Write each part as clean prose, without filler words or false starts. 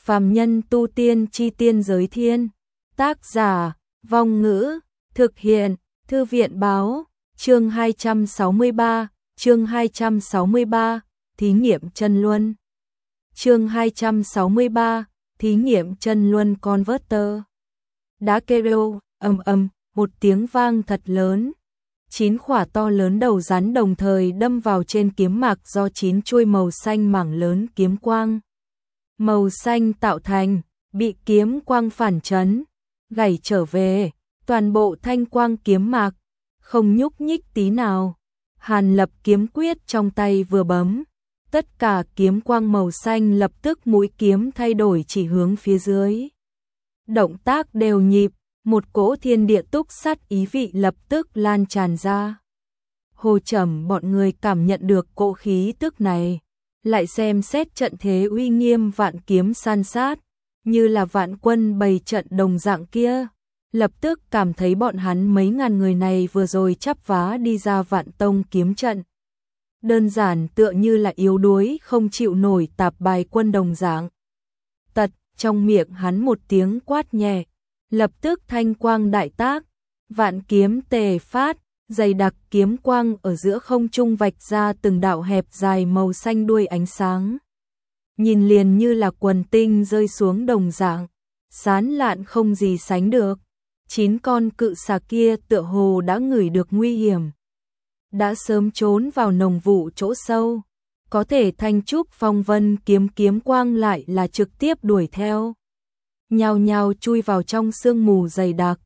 Phàm nhân tu tiên chi tiên giới thiên. Tác giả, Vong Ngữ, thực hiện, Thư viện báo, chương 263, thí nghiệm chân luân. Chương 263, thí nghiệm chân luân converter. Đá kêu, một tiếng vang thật lớn. 9 khỏa to lớn đầu rắn đồng thời đâm vào trên kiếm mạc do 9 chuôi màu xanh mảng lớn kiếm quang. Màu xanh tạo thành, bị kiếm quang phản chấn, gảy trở về, toàn bộ thanh quang kiếm mạc, không nhúc nhích tí nào. Hàn Lập kiếm quyết trong tay vừa bấm, tất cả kiếm quang màu xanh lập tức mũi kiếm thay đổi chỉ hướng phía dưới. Động tác đều nhịp, một cỗ thiên địa túc sát ý vị lập tức lan tràn ra. Hồ Trầm bọn người cảm nhận được cỗ khí tức này, lại xem xét trận thế uy nghiêm vạn kiếm san sát, như là vạn quân bày trận đồng dạng kia, lập tức cảm thấy bọn hắn mấy ngàn người này vừa rồi chắp vá đi ra vạn tông kiếm trận. Đơn giản tựa như là yếu đuối không chịu nổi tạp bài quân đồng dạng. Tật, trong miệng hắn một tiếng quát nhẹ, lập tức thanh quang đại tác, vạn kiếm tề phát, dày đặc kiếm quang ở giữa không trung vạch ra từng đạo hẹp dài màu xanh đuôi ánh sáng. Nhìn liền như là quần tinh rơi xuống đồng dạng, sán lạn không gì sánh được. 9 con cự xà kia tựa hồ đã ngửi được nguy hiểm, đã sớm trốn vào nồng vụ chỗ sâu. Có thể thanh trúc phong vân kiếm quang lại là trực tiếp đuổi theo, nhao nhao chui vào trong sương mù dày đặc.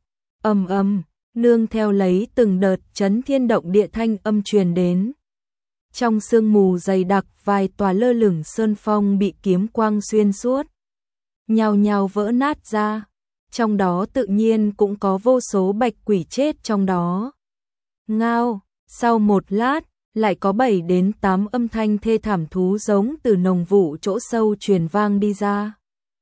Nương theo lấy từng đợt chấn thiên động địa thanh âm truyền đến. Trong sương mù dày đặc vài tòa lơ lửng sơn phong bị kiếm quang xuyên suốt, nhao nhao vỡ nát ra. Trong đó tự nhiên cũng có vô số bạch quỷ chết trong đó. Ngao, sau một lát, lại có 7 đến 8 âm thanh thê thảm thú giống từ nồng vụ chỗ sâu truyền vang đi ra.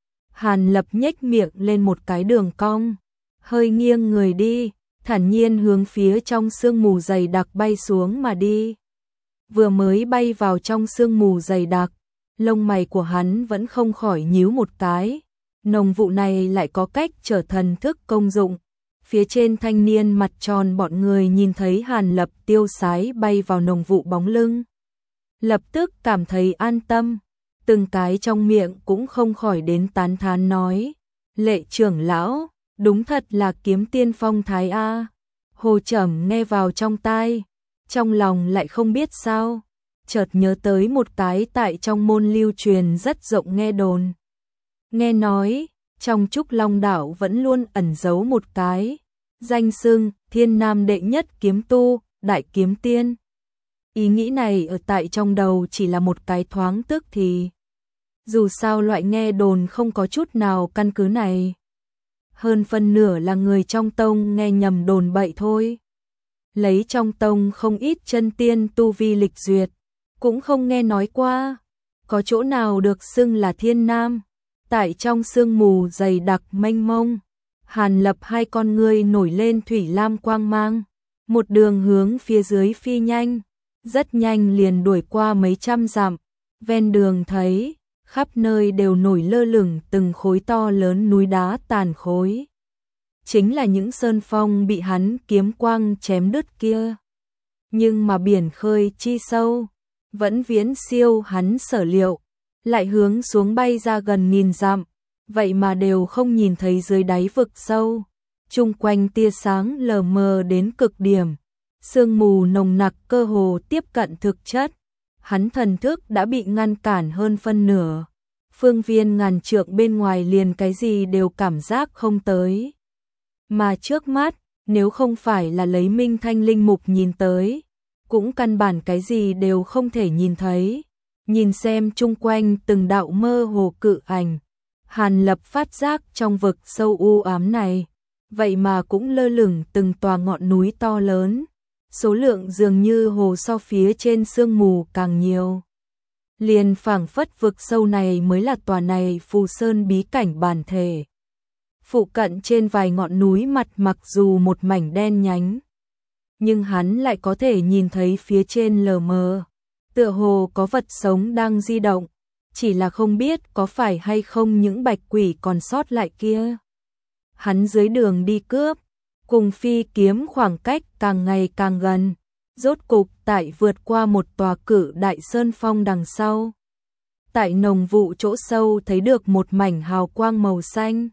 Hàn Lập nhếch miệng lên một cái đường cong, hơi nghiêng người đi, thản nhiên hướng phía trong sương mù dày đặc bay xuống mà đi. Vừa mới bay vào trong sương mù dày đặc, lông mày của hắn vẫn không khỏi nhíu một cái. Nồng vụ này lại có cách trở thần thức công dụng. Phía trên thanh niên mặt tròn bọn người nhìn thấy Hàn Lập tiêu sái bay vào nồng vụ bóng lưng, lập tức cảm thấy an tâm, từng cái trong miệng cũng không khỏi đến tán thán nói: Lệ trưởng lão, đúng thật là kiếm tiên phong thái a. Hồ Trầm nghe vào trong tai, trong lòng lại không biết sao, chợt nhớ tới một cái tại trong môn lưu truyền rất rộng nghe đồn. Nghe nói, trong Trúc Long đảo vẫn luôn ẩn giấu một cái danh xưng thiên nam đệ nhất kiếm tu, đại kiếm tiên. Ý nghĩ này ở tại trong đầu chỉ là một cái thoáng tức thì. Dù sao loại nghe đồn không có chút nào căn cứ này. Hơn phân nửa là người trong tông nghe nhầm đồn bậy thôi. Lấy trong tông không ít chân tiên tu vi lịch duyệt, cũng không nghe nói qua. Có chỗ nào được xưng là thiên nam. Tại trong sương mù dày đặc mênh mông, Hàn Lập hai con ngươi nổi lên thủy lam quang mang, một đường hướng phía dưới phi nhanh, rất nhanh liền đuổi qua mấy trăm dặm. Ven đường thấy, khắp nơi đều nổi lơ lửng từng khối to lớn núi đá tàn khối. Chính là những sơn phong bị hắn kiếm quang chém đứt kia. Nhưng mà biển khơi chi sâu, vẫn viễn siêu hắn sở liệu. Lại hướng xuống bay ra gần 1000 dặm, vậy mà đều không nhìn thấy dưới đáy vực sâu. Chung quanh tia sáng lờ mờ đến cực điểm, sương mù nồng nặc cơ hồ tiếp cận thực chất. Hắn thần thức đã bị ngăn cản hơn phân nửa. Phương viên ngàn trượng bên ngoài liền cái gì đều cảm giác không tới. Mà trước mắt, nếu không phải là lấy Minh Thanh linh mục nhìn tới, cũng căn bản cái gì đều không thể nhìn thấy. Nhìn xem chung quanh từng đạo mơ hồ cự ảnh, Hàn Lập phát giác trong vực sâu u ám này, vậy mà cũng lơ lửng từng tòa ngọn núi to lớn, số lượng dường như hồ so phía trên sương mù càng nhiều. Liền phảng phất vực sâu này mới là tòa này Phù Sơn bí cảnh bản thể. Phụ cận trên vài ngọn núi mặt mặc dù một mảnh đen nhánh, nhưng hắn lại có thể nhìn thấy phía trên lờ mờ. Tựa hồ có vật sống đang di động, chỉ là không biết có phải hay không những bạch quỷ còn sót lại kia. Hắn dưới đường đi cướp, cùng phi kiếm khoảng cách càng ngày càng gần, rốt cục tại vượt qua một tòa cự đại sơn phong đằng sau. Tại nồng vụ chỗ sâu thấy được một mảnh hào quang màu xanh.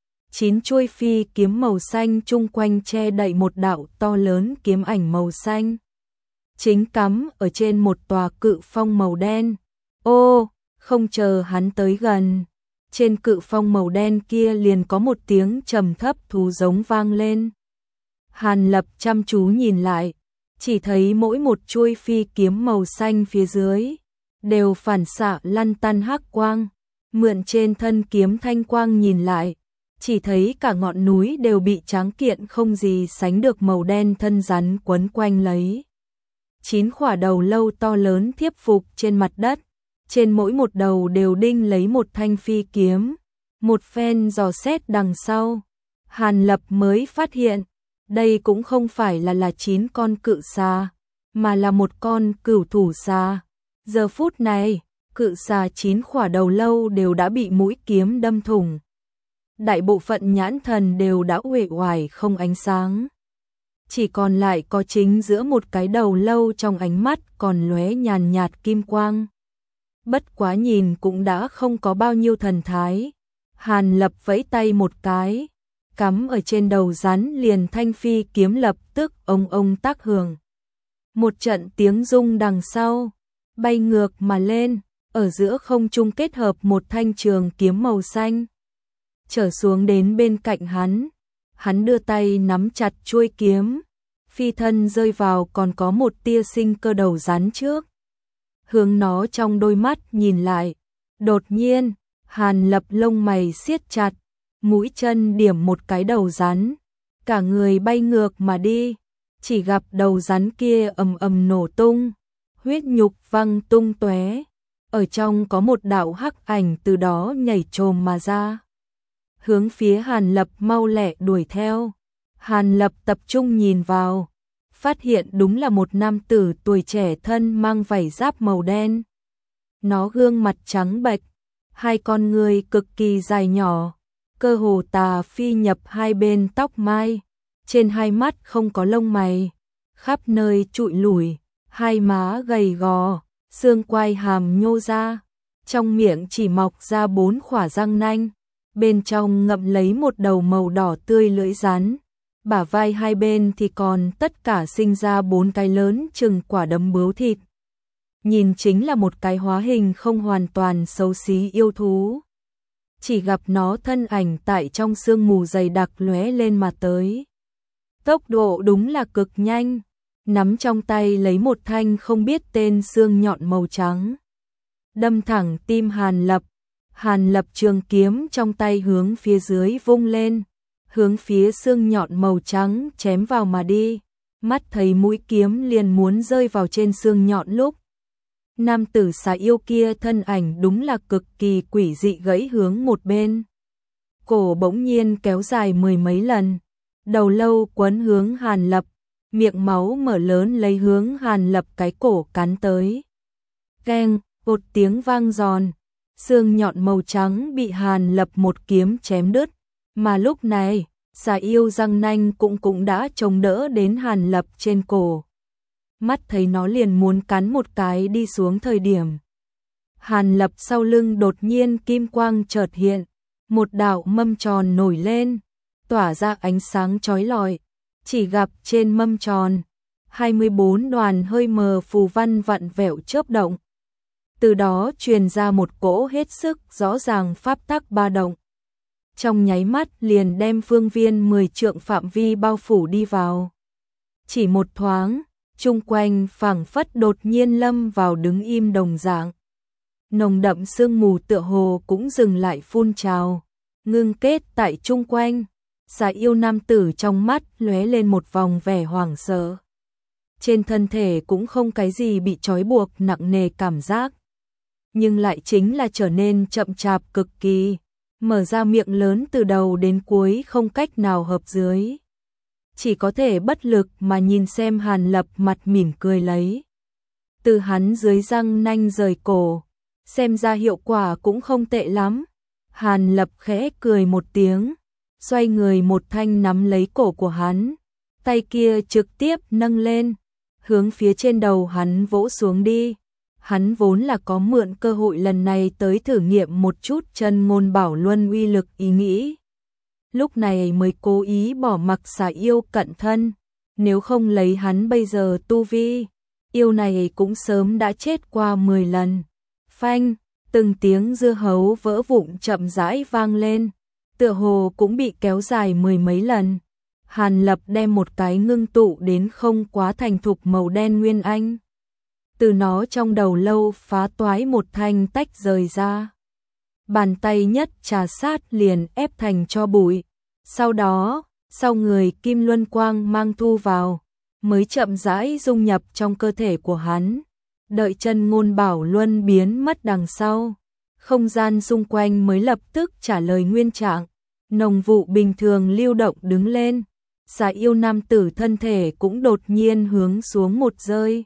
9 chuôi phi kiếm màu xanh chung quanh che đậy một đạo to lớn kiếm ảnh màu xanh. Chính cắm ở trên một tòa cự phong màu đen. Ô, không chờ hắn tới gần, trên cự phong màu đen kia liền có một tiếng trầm thấp thú giống vang lên. Hàn Lập chăm chú nhìn lại, chỉ thấy mỗi một chuôi phi kiếm màu xanh phía dưới đều phản xạ lăn tăn hắc quang, mượn trên thân kiếm thanh quang nhìn lại, chỉ thấy cả ngọn núi đều bị tráng kiện không gì sánh được màu đen thân rắn quấn quanh lấy. 9 khỏa đầu lâu to lớn thiếp phục trên mặt đất, trên mỗi một đầu đều đinh lấy một thanh phi kiếm. Một phen dò xét đằng sau, Hàn Lập mới phát hiện, đây cũng không phải là 9 con cự xà, mà là một con cửu thủ xà. Giờ phút này, cự xà 9 khỏa đầu lâu đều đã bị mũi kiếm đâm thủng. Đại bộ phận nhãn thần đều đã uể oải không ánh sáng. Chỉ còn lại có chính giữa một cái đầu lâu trong ánh mắt còn lóe nhàn nhạt kim quang. Bất quá nhìn cũng đã không có bao nhiêu thần thái. Hàn Lập vẫy tay một cái, cắm ở trên đầu rắn liền thanh phi kiếm lập tức ông tác hưởng. Một trận tiếng rung đằng sau, bay ngược mà lên, ở giữa không trung kết hợp một thanh trường kiếm màu xanh. Trở xuống đến bên cạnh hắn đưa tay nắm chặt chuôi kiếm, phi thân rơi vào còn có một tia sinh cơ đầu rắn trước. Hướng nó trong đôi mắt nhìn lại, đột nhiên, Hàn Lập lông mày siết chặt, mũi chân điểm một cái đầu rắn, cả người bay ngược mà đi, chỉ gặp đầu rắn kia ầm ầm nổ tung, huyết nhục văng tung tóe, ở trong có một đạo hắc ảnh từ đó nhảy trồm mà ra. Hướng phía Hàn Lập mau lẹ đuổi theo. Hàn Lập tập trung nhìn vào, phát hiện đúng là một nam tử tuổi trẻ thân mang vảy giáp màu đen. Nó gương mặt trắng bệch, hai con người cực kỳ dài nhỏ, cơ hồ tà phi nhập hai bên tóc mai, trên hai mắt không có lông mày, khắp nơi trụi lủi, hai má gầy gò, xương quai hàm nhô ra, trong miệng chỉ mọc ra 4 khỏa răng nanh, bên trong ngậm lấy một đầu màu đỏ tươi lưỡi rắn. Bả vai hai bên thì còn tất cả sinh ra 4 cái lớn chừng quả đấm bướu thịt. Nhìn chính là một cái hóa hình không hoàn toàn xấu xí yêu thú. Chỉ gặp nó thân ảnh tại trong sương mù dày đặc lóe lên mà tới. Tốc độ đúng là cực nhanh, nắm trong tay lấy một thanh không biết tên xương nhọn màu trắng. Đâm thẳng tim Hàn Lập. Hàn Lập trường kiếm trong tay hướng phía dưới vung lên, hướng phía xương nhọn màu trắng chém vào mà đi. Mắt thấy mũi kiếm liền muốn rơi vào trên xương nhọn lúc. Nam tử xà yêu kia thân ảnh đúng là cực kỳ quỷ dị gãy hướng một bên. Cổ bỗng nhiên kéo dài 10 mấy lần, đầu lâu quấn hướng Hàn Lập, miệng máu mở lớn lấy hướng Hàn Lập cái cổ cắn tới. Keng, một tiếng vang giòn, xương nhọn màu trắng bị Hàn Lập một kiếm chém đứt, mà lúc này, xà yêu răng nanh cũng đã chống đỡ đến Hàn Lập trên cổ. Mắt thấy nó liền muốn cắn một cái đi xuống thời điểm. Hàn Lập sau lưng đột nhiên kim quang chợt hiện, một đạo mâm tròn nổi lên, tỏa ra ánh sáng chói lọi, chỉ gặp trên mâm tròn, 24 đoàn hơi mờ phù văn vặn vẹo chớp động. Từ đó truyền ra một cỗ hết sức rõ ràng pháp tắc ba động. Trong nháy mắt liền đem phương viên 10 trượng phạm vi bao phủ đi vào. Chỉ một thoáng, chung quanh phảng phất đột nhiên lâm vào đứng im đồng dạng. Nồng đậm sương mù tựa hồ cũng dừng lại phun trào, ngưng kết tại chung quanh. Xà yêu nam tử trong mắt lóe lên một vòng vẻ hoảng sợ. Trên thân thể cũng không cái gì bị trói buộc nặng nề cảm giác, nhưng lại chính là trở nên chậm chạp cực kỳ, mở ra miệng lớn từ đầu đến cuối không cách nào hợp dưới. Chỉ có thể bất lực mà nhìn xem Hàn Lập mặt mỉm cười lấy. Từ hắn dưới răng nanh rời cổ, xem ra hiệu quả cũng không tệ lắm. Hàn Lập khẽ cười một tiếng, xoay người một thanh nắm lấy cổ của hắn, tay kia trực tiếp nâng lên, hướng phía trên đầu hắn vỗ xuống đi. Hắn vốn là có mượn cơ hội lần này tới thử nghiệm một chút chân ngôn bảo luân uy lực ý nghĩ. Lúc này mới cố ý bỏ mặc xà yêu cận thân, nếu không lấy hắn bây giờ tu vi, yêu này cũng sớm đã chết qua 10 lần. Phanh, từng tiếng dưa hấu vỡ vụn chậm rãi vang lên, tựa hồ cũng bị kéo dài 10 mấy lần. Hàn Lập đem một cái ngưng tụ đến không quá thành thục màu đen nguyên anh, từ nó trong đầu lâu phá toái một thanh tách rời ra. Bàn tay nhất trà sát liền ép thành cho bụi. Sau đó, sau người kim luân quang mang thu vào, mới chậm rãi dung nhập trong cơ thể của hắn. Đợi chân ngôn bảo luân biến mất đằng sau, không gian xung quanh mới lập tức trả lời nguyên trạng. Nồng vụ bình thường lưu động đứng lên, xà yêu nam tử thân thể cũng đột nhiên hướng xuống một rơi.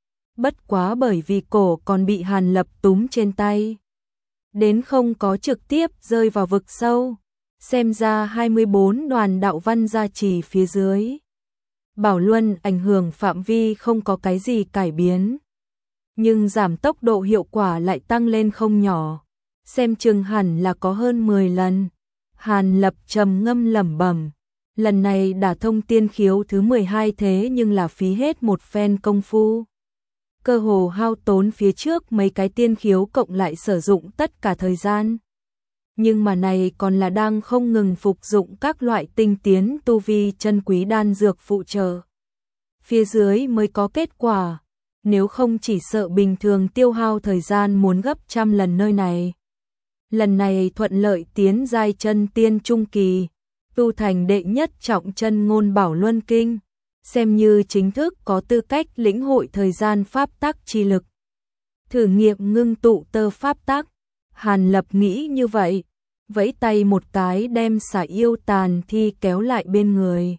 Bất quá bởi vì cổ còn bị Hàn Lập túm trên tay, đến không có trực tiếp rơi vào vực sâu. Xem ra 24 đoàn đạo văn gia trì phía dưới, bảo luân ảnh hưởng phạm vi không có cái gì cải biến, nhưng giảm tốc độ hiệu quả lại tăng lên không nhỏ, xem chừng hẳn là có hơn 10 lần. Hàn Lập trầm ngâm lẩm bẩm, lần này đả thông tiên khiếu thứ 12 thế nhưng là phí hết một phen công phu. Cơ hồ hao tốn phía trước mấy cái tiên khiếu cộng lại sử dụng tất cả thời gian. Nhưng mà này còn là đang không ngừng phục dụng các loại tinh tiến tu vi chân quý đan dược phụ trợ. Phía dưới mới có kết quả, nếu không chỉ sợ bình thường tiêu hao thời gian muốn gấp trăm lần nơi này. Lần này thuận lợi tiến giai chân tiên trung kỳ, tu thành đệ nhất trọng chân ngôn bảo luân kinh, xem như chính thức có tư cách lĩnh hội thời gian pháp tắc chi lực. Thử nghiệm ngưng tụ tơ pháp tắc, Hàn Lập nghĩ như vậy, vẫy tay một cái đem xà yêu tàn thi kéo lại bên người.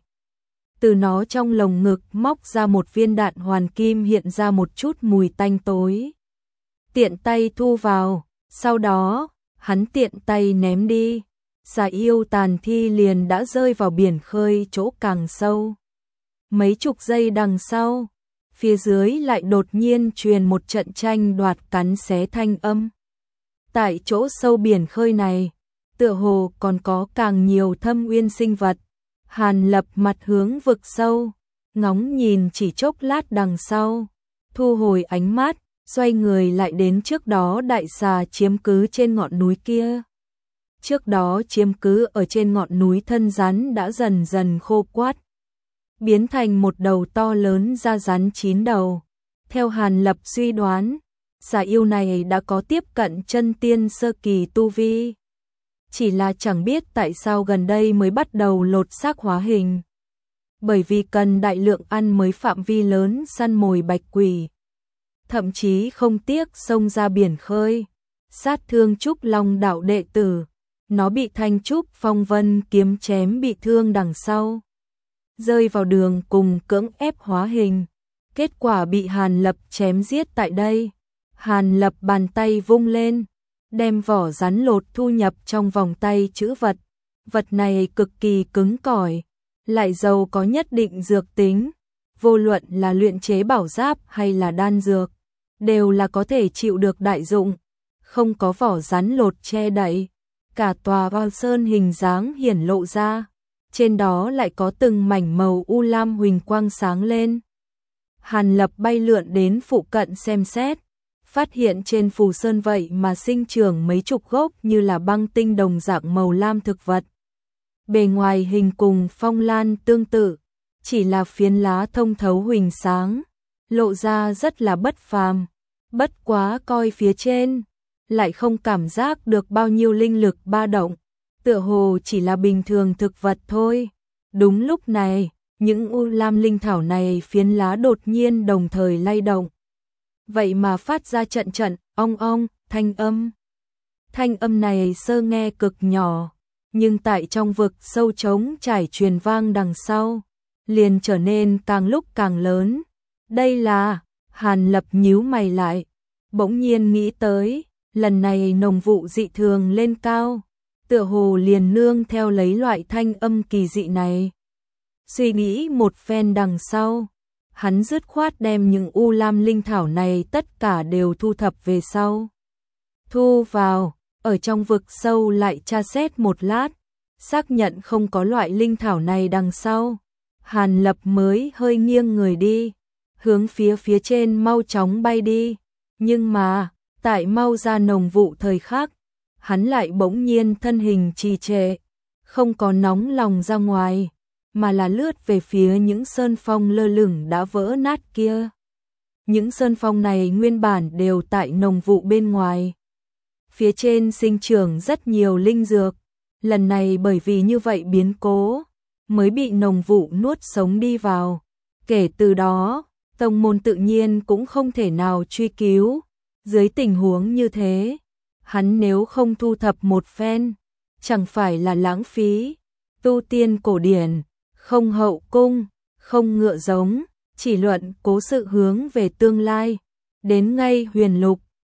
Từ nó trong lồng ngực móc ra một viên đạn hoàn kim hiện ra một chút mùi tanh tối. Tiện tay thu vào, sau đó, hắn tiện tay ném đi. Xà yêu tàn thi liền đã rơi vào biển khơi chỗ càng sâu. Mấy chục giây đằng sau, phía dưới lại đột nhiên truyền một trận tranh đoạt cắn xé thanh âm. Tại chỗ sâu biển khơi này, tựa hồ còn có càng nhiều thâm uyên sinh vật. Hàn Lập mặt hướng vực sâu, ngóng nhìn chỉ chốc lát đằng sau, thu hồi ánh mắt, xoay người lại đến trước đó đại xà chiếm cứ trên ngọn núi kia. Trước đó chiếm cứ ở trên ngọn núi thân rắn đã dần dần khô quắt, biến thành một đầu to lớn da rắn 9 đầu. Theo Hàn Lập suy đoán, xà yêu này đã có tiếp cận chân tiên sơ kỳ tu vi. Chỉ là chẳng biết tại sao gần đây mới bắt đầu lột xác hóa hình. Bởi vì cần đại lượng ăn mới phạm vi lớn săn mồi bạch quỷ. Thậm chí không tiếc xông ra biển khơi, sát thương Trúc Long đạo đệ tử. Nó bị Thanh Trúc Phong Vân kiếm chém bị thương đằng sau, rơi vào đường cùng cưỡng ép hóa hình. Kết quả bị Hàn Lập chém giết tại đây. Hàn Lập bàn tay vung lên, đem vỏ rắn lột thu nhập trong vòng tay chữ vật. Vật này cực kỳ cứng cỏi, lại giàu có nhất định dược tính. Vô luận là luyện chế bảo giáp hay là đan dược, đều là có thể chịu được đại dụng. Không có vỏ rắn lột che đậy, cả tòa Bao Sơn hình dáng hiển lộ ra. Trên đó lại có từng mảnh màu u lam huỳnh quang sáng lên. Hàn Lập bay lượn đến phụ cận xem xét, phát hiện trên phù sơn vậy mà sinh trưởng mấy chục gốc như là băng tinh đồng dạng màu lam thực vật. Bề ngoài hình cùng phong lan tương tự, chỉ là phiến lá thông thấu huỳnh sáng, lộ ra rất là bất phàm. Bất quá coi phía trên, lại không cảm giác được bao nhiêu linh lực ba động, tựa hồ chỉ là bình thường thực vật thôi. Đúng lúc này, những u lam linh thảo này phiến lá đột nhiên đồng thời lay động. Vậy mà phát ra trận trận, ong ong, thanh âm. Thanh âm này sơ nghe cực nhỏ, nhưng tại trong vực sâu trống trải truyền vang đằng sau, liền trở nên càng lúc càng lớn. Đây là, Hàn Lập nhíu mày lại, bỗng nhiên nghĩ tới, Lần này nồng vụ dị thường lên cao, tựa hồ liền nương theo lấy loại thanh âm kỳ dị này. Suy nghĩ một phen đằng sau, hắn dứt khoát đem những u lam linh thảo này tất cả đều thu thập về sau. Thu vào, ở trong vực sâu lại tra xét một lát, xác nhận không có loại linh thảo này đằng sau. Hàn Lập mới hơi nghiêng người đi, hướng phía trên mau chóng bay đi. Nhưng mà, tại mau ra nồng vụ thời khắc, hắn lại bỗng nhiên thân hình trì trệ, không có nóng lòng ra ngoài, mà là lướt về phía những sơn phong lơ lửng đã vỡ nát kia. Những sơn phong này nguyên bản đều tại nồng vụ bên ngoài. Phía trên sinh trưởng rất nhiều linh dược, lần này bởi vì như vậy biến cố, mới bị nồng vụ nuốt sống đi vào. Kể từ đó, tông môn tự nhiên cũng không thể nào truy cứu. Dưới tình huống như thế, hắn nếu không thu thập một phen, chẳng phải là lãng phí. Tu tiên cổ điển, không hậu cung, không ngựa giống, chỉ luận cố sự hướng về tương lai. Đến ngay huyền lục,